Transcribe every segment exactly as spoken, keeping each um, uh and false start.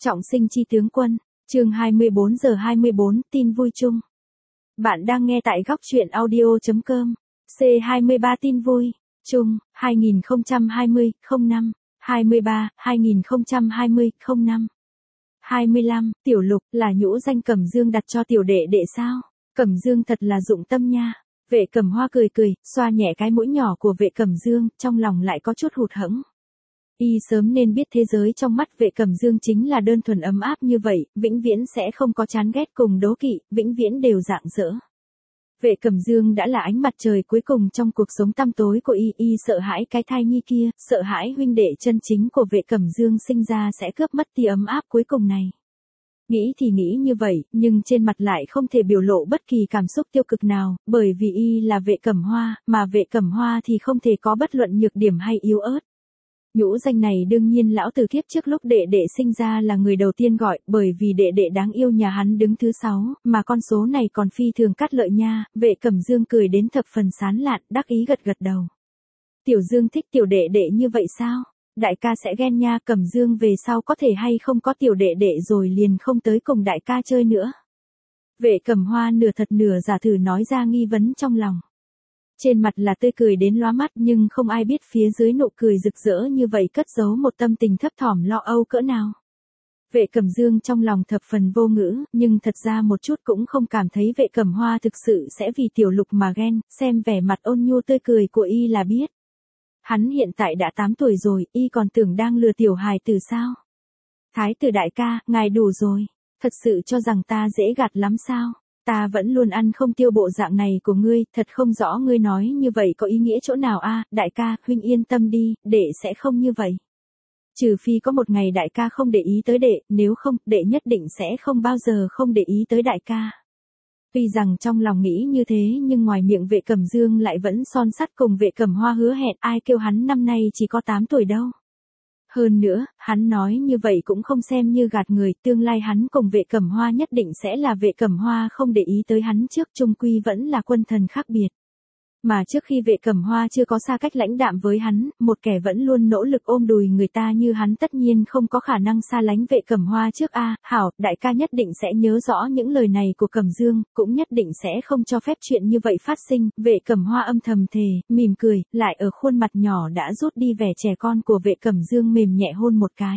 Trọng sinh chi tướng quân, chương hai mươi bốn giờ hai mươi bốn, tin vui chung. Bạn đang nghe tại góc truyện audio chấm com. C hai mươi ba tin vui, chung, hai nghìn không trăm hai mươi, không năm, hai mươi ba, hai nghìn không trăm hai mươi, không năm. hai mươi lăm, Tiểu Lục là nhũ danh Cẩm Dương đặt cho tiểu đệ đệ sao? Cẩm Dương thật là dụng tâm nha. Vệ Cẩm Hoa cười cười, xoa nhẹ cái mũi nhỏ của Vệ Cẩm Dương, trong lòng lại có chút hụt hẫng. Y sớm nên biết thế giới trong mắt Vệ Cẩm Dương chính là đơn thuần ấm áp như vậy, vĩnh viễn sẽ không có chán ghét cùng đố kỵ, vĩnh viễn đều rạng rỡ. Vệ Cẩm Dương đã là ánh mặt trời cuối cùng trong cuộc sống tăm tối của Y, Y sợ hãi cái thai nhi kia, sợ hãi huynh đệ chân chính của Vệ Cẩm Dương sinh ra sẽ cướp mất tia ấm áp cuối cùng này. Nghĩ thì nghĩ như vậy, nhưng trên mặt lại không thể biểu lộ bất kỳ cảm xúc tiêu cực nào, bởi vì Y là Vệ Cẩm Hoa, mà Vệ Cẩm Hoa thì không thể có bất luận nhược điểm hay yếu ớt. Nhũ danh này đương nhiên lão tử kiếp trước lúc đệ đệ sinh ra là người đầu tiên gọi, bởi vì đệ đệ đáng yêu nhà hắn đứng thứ sáu, mà con số này còn phi thường cắt lợi nha. Vệ Cẩm Dương cười đến thập phần sán lạn, đắc ý gật gật đầu. Tiểu Dương thích tiểu đệ đệ như vậy sao? Đại ca sẽ ghen nha. Cẩm Dương về sau có thể hay không có tiểu đệ đệ rồi liền không tới cùng đại ca chơi nữa. Vệ Cẩm Hoa nửa thật nửa giả thử nói ra nghi vấn trong lòng. Trên mặt là tươi cười đến lóa mắt, nhưng không ai biết phía dưới nụ cười rực rỡ như vậy cất giấu một tâm tình thấp thỏm lo âu cỡ nào. Vệ Cẩm Dương trong lòng thập phần vô ngữ, nhưng thật ra một chút cũng không cảm thấy Vệ Cẩm Hoa thực sự sẽ vì Tiểu Lục mà ghen, xem vẻ mặt ôn nhu tươi cười của Y là biết. Hắn hiện tại đã tám tuổi rồi, Y còn tưởng đang lừa tiểu hài tử sao? Thái tử đại ca, ngài đủ rồi, thật sự cho rằng ta dễ gạt lắm sao? Ta vẫn luôn ăn không tiêu bộ dạng này của ngươi, thật không rõ ngươi nói như vậy có ý nghĩa chỗ nào a? Đại ca, huynh yên tâm đi, đệ sẽ không như vậy. Trừ phi có một ngày đại ca không để ý tới đệ, nếu không, đệ nhất định sẽ không bao giờ không để ý tới đại ca. Tuy rằng trong lòng nghĩ như thế nhưng ngoài miệng Vệ Cẩm Dương lại vẫn son sắt cùng Vệ Cẩm Hoa hứa hẹn, ai kêu hắn năm nay chỉ có tám tuổi đâu. Hơn nữa, hắn nói như vậy cũng không xem như gạt người, tương lai hắn cùng Vệ Cẩm Hoa nhất định sẽ là Vệ Cẩm Hoa không để ý tới hắn trước, chung quy vẫn là quân thần khác biệt. Mà trước khi Vệ Cẩm Hoa chưa có xa cách lãnh đạm với hắn, một kẻ vẫn luôn nỗ lực ôm đùi người ta như hắn tất nhiên không có khả năng xa lánh Vệ Cẩm Hoa trước a. Hảo, đại ca nhất định sẽ nhớ rõ những lời này của Cẩm Dương, cũng nhất định sẽ không cho phép chuyện như vậy phát sinh. Vệ Cẩm Hoa âm thầm thề, mỉm cười, lại ở khuôn mặt nhỏ đã rút đi vẻ trẻ con của Vệ Cẩm Dương mềm nhẹ hôn một cái.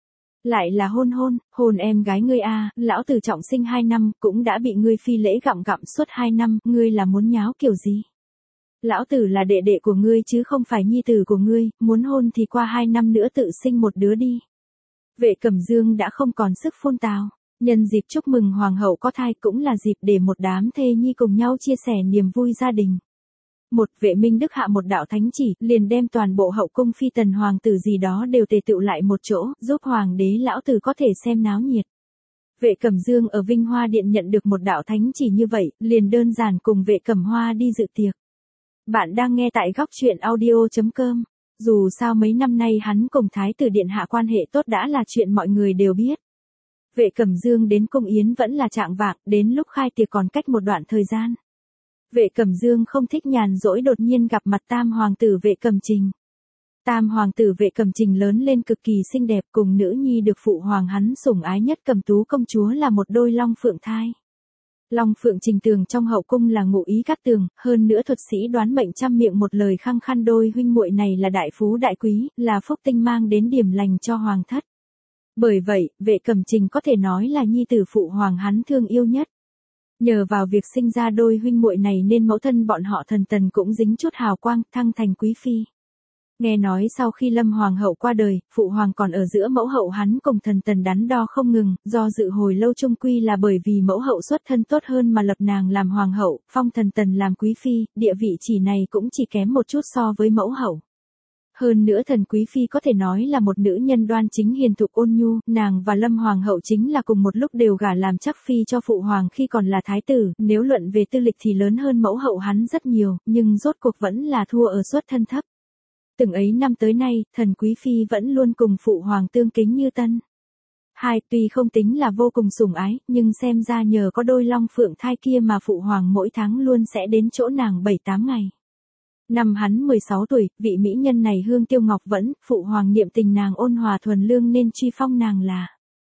Lại là hôn hôn, hôn em gái ngươi a, lão tử trọng sinh hai năm, cũng đã bị ngươi phi lễ gặm gặm suốt hai năm, ngươi là muốn nháo kiểu gì? Lão tử là đệ đệ của ngươi chứ không phải nhi tử của ngươi, muốn hôn thì qua hai năm nữa tự sinh một đứa đi. Vệ Cẩm Dương đã không còn sức phun tào, nhân dịp chúc mừng hoàng hậu có thai cũng là dịp để một đám thê nhi cùng nhau chia sẻ niềm vui gia đình. Một, Vệ Minh Đức hạ một đạo thánh chỉ, liền đem toàn bộ hậu cung phi tần hoàng tử gì đó đều tề tựu lại một chỗ, giúp hoàng đế lão tử có thể xem náo nhiệt. Vệ Cẩm Dương ở Vinh Hoa Điện nhận được một đạo thánh chỉ như vậy, liền đơn giản cùng Vệ Cẩm Hoa đi dự tiệc. Bạn đang nghe tại góc truyện audio chấm com. Dù sao mấy năm nay hắn cùng Thái tử điện hạ quan hệ tốt đã là chuyện mọi người đều biết. Vệ Cẩm Dương đến cung yến vẫn là trạng vạng, đến lúc khai tiệc còn cách một đoạn thời gian. Vệ Cẩm Dương không thích nhàn rỗi đột nhiên gặp mặt tam hoàng tử Vệ Cẩm Trình. Tam hoàng tử Vệ Cẩm Trình lớn lên cực kỳ xinh đẹp, cùng nữ nhi được phụ hoàng hắn sủng ái nhất Cẩm Tú công chúa là một đôi long phượng thai. Long Phượng Trình Tường trong hậu cung là ngụ ý cát tường, hơn nữa thuật sĩ đoán mệnh trăm miệng một lời khăng khăn đôi huynh muội này là đại phú đại quý, là phúc tinh mang đến điểm lành cho hoàng thất. Bởi vậy, Vệ Cẩm Trình có thể nói là nhi tử phụ hoàng hắn thương yêu nhất. Nhờ vào việc sinh ra đôi huynh muội này nên mẫu thân bọn họ Thần Tần cũng dính chút hào quang, thăng thành quý phi. Nghe nói sau khi Lâm Hoàng hậu qua đời, phụ hoàng còn ở giữa mẫu hậu hắn cùng Thần Tần đắn đo không ngừng, do dự hồi lâu chung quy là bởi vì mẫu hậu xuất thân tốt hơn mà lập nàng làm hoàng hậu, phong Thần Tần làm quý phi, địa vị chỉ này cũng chỉ kém một chút so với mẫu hậu. Hơn nữa Thần quý phi có thể nói là một nữ nhân đoan chính hiền thục ôn nhu, nàng và Lâm Hoàng hậu chính là cùng một lúc đều gả làm chắc phi cho phụ hoàng khi còn là thái tử, nếu luận về tư lịch thì lớn hơn mẫu hậu hắn rất nhiều, nhưng rốt cuộc vẫn là thua ở xuất thân thấp. Từng ấy năm tới nay, Thần quý phi vẫn luôn cùng phụ hoàng tương kính như tân. Hai, tuy không tính là vô cùng sủng ái, nhưng xem ra nhờ có đôi long phượng thai kia mà phụ hoàng mỗi tháng luôn sẽ đến chỗ nàng bảy tám ngày. Năm hắn mười sáu tuổi, vị mỹ nhân này Hương Tiêu Ngọc vẫn, phụ hoàng niệm tình nàng ôn hòa thuần lương nên truy phong nàng là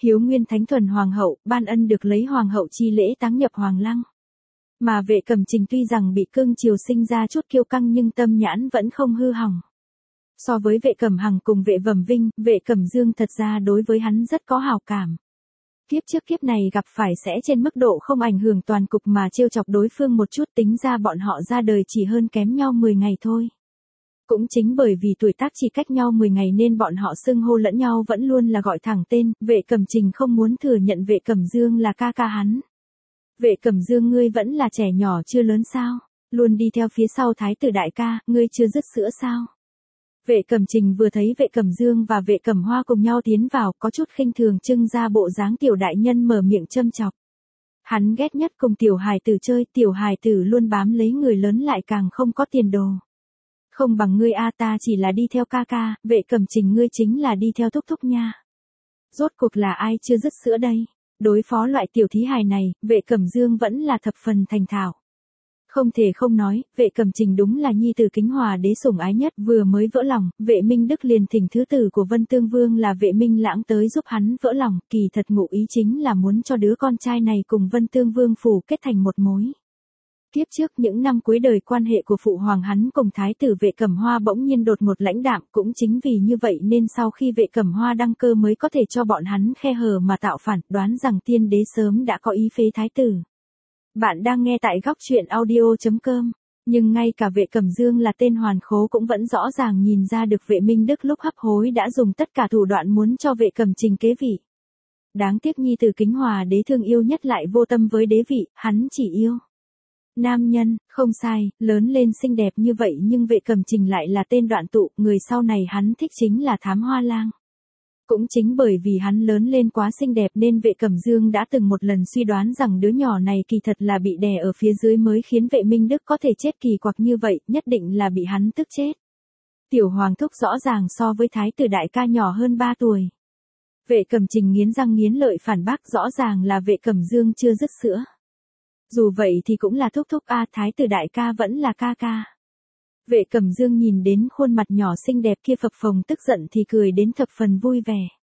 Hiếu Nguyên Thánh Thuần Hoàng hậu, ban ân được lấy Hoàng hậu chi lễ táng nhập Hoàng lăng. Mà Vệ Cẩm Trình tuy rằng bị cương triều sinh ra chút kiêu căng nhưng tâm nhãn vẫn không hư hỏng. So với Vệ Cẩm Hằng cùng Vệ Vầm Vinh, Vệ Cẩm Dương thật ra đối với hắn rất có hảo cảm. Kiếp trước kiếp này gặp phải sẽ trên mức độ không ảnh hưởng toàn cục mà trêu chọc đối phương một chút, tính ra bọn họ ra đời chỉ hơn kém nhau mười ngày thôi. Cũng chính bởi vì tuổi tác chỉ cách nhau mười ngày nên bọn họ xưng hô lẫn nhau vẫn luôn là gọi thẳng tên, Vệ Cẩm Trình không muốn thừa nhận Vệ Cẩm Dương là ca ca hắn. Vệ Cẩm Dương, ngươi vẫn là trẻ nhỏ chưa lớn sao? Luôn đi theo phía sau thái tử đại ca, ngươi chưa dứt sữa sao? Vệ Cẩm Trình vừa thấy Vệ Cẩm Dương và Vệ Cẩm Hoa cùng nhau tiến vào, có chút khinh thường trưng ra bộ dáng tiểu đại nhân mở miệng châm chọc. Hắn ghét nhất cùng tiểu hài tử chơi, tiểu hài tử luôn bám lấy người lớn lại càng không có tiền đồ. Không bằng ngươi a, ta chỉ là đi theo ca ca, Vệ Cẩm Trình ngươi chính là đi theo thúc thúc nha. Rốt cuộc là ai chưa dứt sữa đây? Đối phó loại tiểu thí hài này, Vệ Cẩm Dương vẫn là thập phần thành thạo. Không thể không nói, Vệ Cẩm Trình đúng là nhi tử Kính Hòa đế sủng ái nhất, vừa mới vỡ lòng, Vệ Minh Đức liền thỉnh thứ tử của Vân Tương Vương là Vệ Minh Lãng tới giúp hắn vỡ lòng, kỳ thật ngụ ý chính là muốn cho đứa con trai này cùng Vân Tương Vương phủ kết thành một mối. Kiếp trước những năm cuối đời quan hệ của phụ hoàng hắn cùng thái tử Vệ Cẩm Hoa bỗng nhiên đột ngột lãnh đạm, cũng chính vì như vậy nên sau khi Vệ Cẩm Hoa đăng cơ mới có thể cho bọn hắn khe hở mà tạo phản, đoán rằng tiên đế sớm đã có ý phế thái tử. Bạn đang nghe tại góc truyện audio chấm com, nhưng ngay cả Vệ Cẩm Dương là tên hoàn khố cũng vẫn rõ ràng nhìn ra được Vệ Minh Đức lúc hấp hối đã dùng tất cả thủ đoạn muốn cho Vệ Cẩm Trình kế vị. Đáng tiếc nhi tử Kính Hòa đế thương yêu nhất lại vô tâm với đế vị, hắn chỉ yêu nam nhân, không sai, lớn lên xinh đẹp như vậy nhưng Vệ Cẩm Trình lại là tên đoạn tụ, người sau này hắn thích chính là Thám Hoa Lang. Cũng chính bởi vì hắn lớn lên quá xinh đẹp nên Vệ Cẩm Dương đã từng một lần suy đoán rằng đứa nhỏ này kỳ thật là bị đè ở phía dưới mới khiến Vệ Minh Đức có thể chết kỳ quặc như vậy, nhất định là bị hắn tức chết. Tiểu hoàng thúc rõ ràng so với thái tử đại ca nhỏ hơn ba tuổi. Vệ Cẩm Trình nghiến răng nghiến lợi phản bác, rõ ràng là Vệ Cẩm Dương chưa dứt sữa. Dù vậy thì cũng là thúc thúc a, thái tử đại ca vẫn là ca ca. Vệ Cẩm Dương nhìn đến khuôn mặt nhỏ xinh đẹp kia phập phồng tức giận thì cười đến thập phần vui vẻ.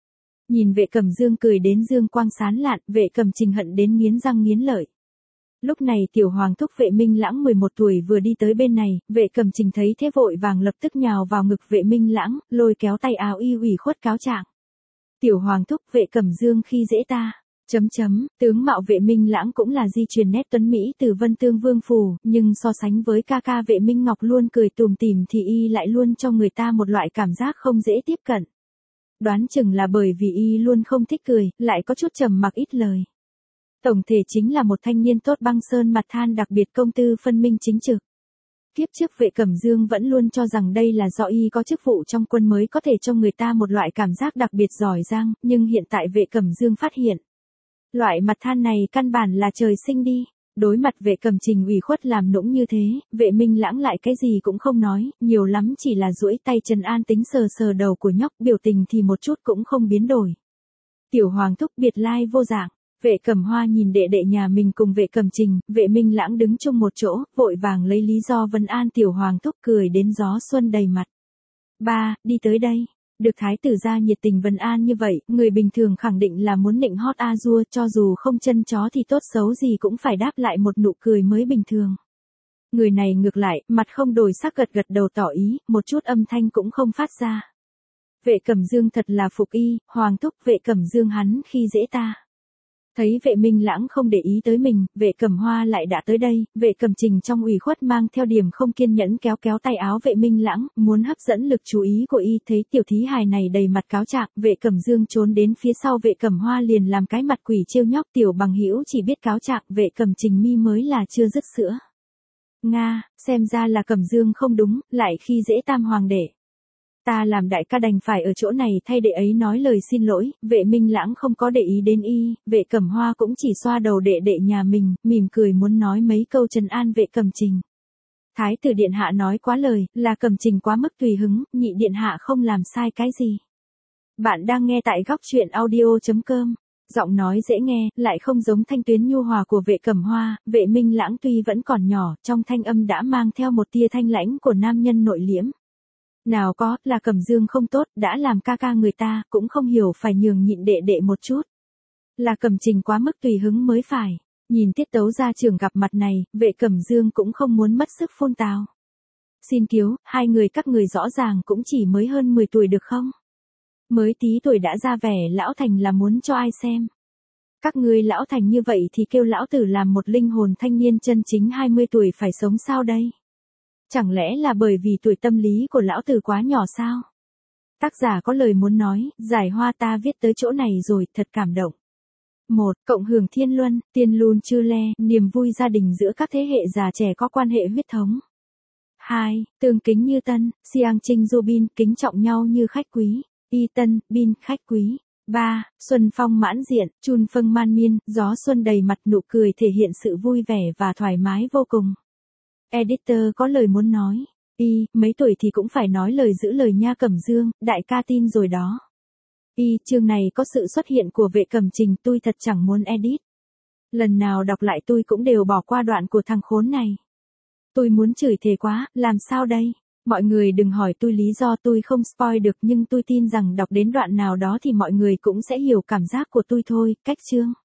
Nhìn Vệ Cẩm Dương cười đến dương quang sán lạn, Vệ Cẩm Trình hận đến nghiến răng nghiến lợi. Lúc này tiểu hoàng thúc Vệ Minh Lãng mười một tuổi vừa đi tới bên này, Vệ Cẩm Trình thấy thế vội vàng lập tức nhào vào ngực Vệ Minh Lãng, lôi kéo tay áo y ủy khuất cáo trạng. Tiểu hoàng thúc, Vệ Cẩm Dương khi dễ ta. Chấm chấm, tướng mạo Vệ Minh Lãng cũng là di truyền nét tuấn Mỹ từ Vân Tương Vương phủ, nhưng so sánh với ca ca Vệ Minh Ngọc luôn cười tùm tìm thì y lại luôn cho người ta một loại cảm giác không dễ tiếp cận. Đoán chừng là bởi vì y luôn không thích cười, lại có chút trầm mặc ít lời. Tổng thể chính là một thanh niên tốt băng sơn mặt than, đặc biệt công tư phân minh chính trực. Kiếp trước Vệ Cẩm Dương vẫn luôn cho rằng đây là do y có chức vụ trong quân mới có thể cho người ta một loại cảm giác đặc biệt giỏi giang, nhưng hiện tại Vệ Cẩm Dương phát hiện. Loại mặt than này căn bản là trời sinh đi. Đối mặt Vệ Cẩm Trình ủy khuất làm nũng như thế, Vệ Minh Lãng lại cái gì cũng không nói, nhiều lắm chỉ là duỗi tay trấn an tính sờ sờ đầu của nhóc, biểu tình thì một chút cũng không biến đổi. Tiểu hoàng thúc biệt lai vô dạng. Vệ Cẩm Hoa nhìn đệ đệ nhà mình cùng Vệ Cẩm Trình, Vệ Minh Lãng đứng chung một chỗ, vội vàng lấy lý do vấn an tiểu hoàng thúc, cười đến gió xuân đầy mặt. Ba, đi tới đây. Được thái tử gia nhiệt tình vấn an như vậy, người bình thường khẳng định là muốn nịnh hót a dua, cho dù không chân chó thì tốt xấu gì cũng phải đáp lại một nụ cười mới bình thường. Người này ngược lại, mặt không đổi sắc gật gật đầu tỏ ý, một chút âm thanh cũng không phát ra. Vệ Cẩm Dương thật là phục y, hoàng thúc, Vệ Cẩm Dương hắn khi dễ ta. Thấy Vệ Minh Lãng không để ý tới mình, Vệ Cẩm Hoa lại đã tới đây, Vệ Cẩm Trình trong ủy khuất mang theo điểm không kiên nhẫn kéo kéo tay áo Vệ Minh Lãng, muốn hấp dẫn lực chú ý của y, thấy tiểu thí hài này đầy mặt cáo trạng, Vệ Cẩm Dương trốn đến phía sau Vệ Cẩm Hoa liền làm cái mặt quỷ trêu nhóc, tiểu bằng hữu chỉ biết cáo trạng, Vệ Cẩm Trình mi mới là chưa dứt sữa. Nga, xem ra là Cẩm Dương không đúng, lại khi dễ tam hoàng đệ. Ta làm đại ca đành phải ở chỗ này thay đệ ấy nói lời xin lỗi, Vệ Minh Lãng không có để ý đến y, Vệ Cẩm Hoa cũng chỉ xoa đầu đệ đệ nhà mình, mỉm cười muốn nói mấy câu trấn an Vệ Cẩm Trình. Thái tử điện hạ nói quá lời, là Cẩm Trình quá mức tùy hứng, nhị điện hạ không làm sai cái gì. Bạn đang nghe tại góc truyện audio chấm com. Giọng nói dễ nghe, lại không giống thanh tuyến nhu hòa của Vệ Cẩm Hoa, Vệ Minh Lãng tuy vẫn còn nhỏ, trong thanh âm đã mang theo một tia thanh lãnh của nam nhân nội liễm. Nào có, là Cẩm Dương không tốt, đã làm ca ca người ta, cũng không hiểu phải nhường nhịn đệ đệ một chút. Là Cẩm Trình quá mức tùy hứng mới phải. Nhìn tiết tấu gia trưởng gặp mặt này, Vệ Cẩm Dương cũng không muốn mất sức phun tào. Xin cứu, hai người các người rõ ràng cũng chỉ mới hơn mười tuổi được không? Mới tí tuổi đã ra vẻ lão thành là muốn cho ai xem. Các ngươi lão thành như vậy thì kêu lão tử làm một linh hồn thanh niên chân chính hai mươi tuổi phải sống sao đây? Chẳng lẽ là bởi vì tuổi tâm lý của lão tử quá nhỏ sao? Tác giả có lời muốn nói, giải hoa ta viết tới chỗ này rồi, thật cảm động. một. Cộng hưởng thiên luân, tiên lun chư le, niềm vui gia đình giữa các thế hệ già trẻ có quan hệ huyết thống. hai. Tương kính như tân, Siang Trinh Du Bin, kính trọng nhau như khách quý. Y tân, Bin, khách quý. ba. Xuân phong mãn diện, Chun Phâng Man Miên, gió xuân đầy mặt nụ cười thể hiện sự vui vẻ và thoải mái vô cùng. Editor có lời muốn nói. Y, mấy tuổi thì cũng phải nói lời giữ lời nha Cẩm Dương, đại ca tin rồi đó. Y, chương này có sự xuất hiện của Vệ Cẩm Trình, tôi thật chẳng muốn edit. Lần nào đọc lại tôi cũng đều bỏ qua đoạn của thằng khốn này. Tôi muốn chửi thề quá, làm sao đây? Mọi người đừng hỏi tôi lý do, tôi không spoil được, nhưng tôi tin rằng đọc đến đoạn nào đó thì mọi người cũng sẽ hiểu cảm giác của tôi thôi. Cách chương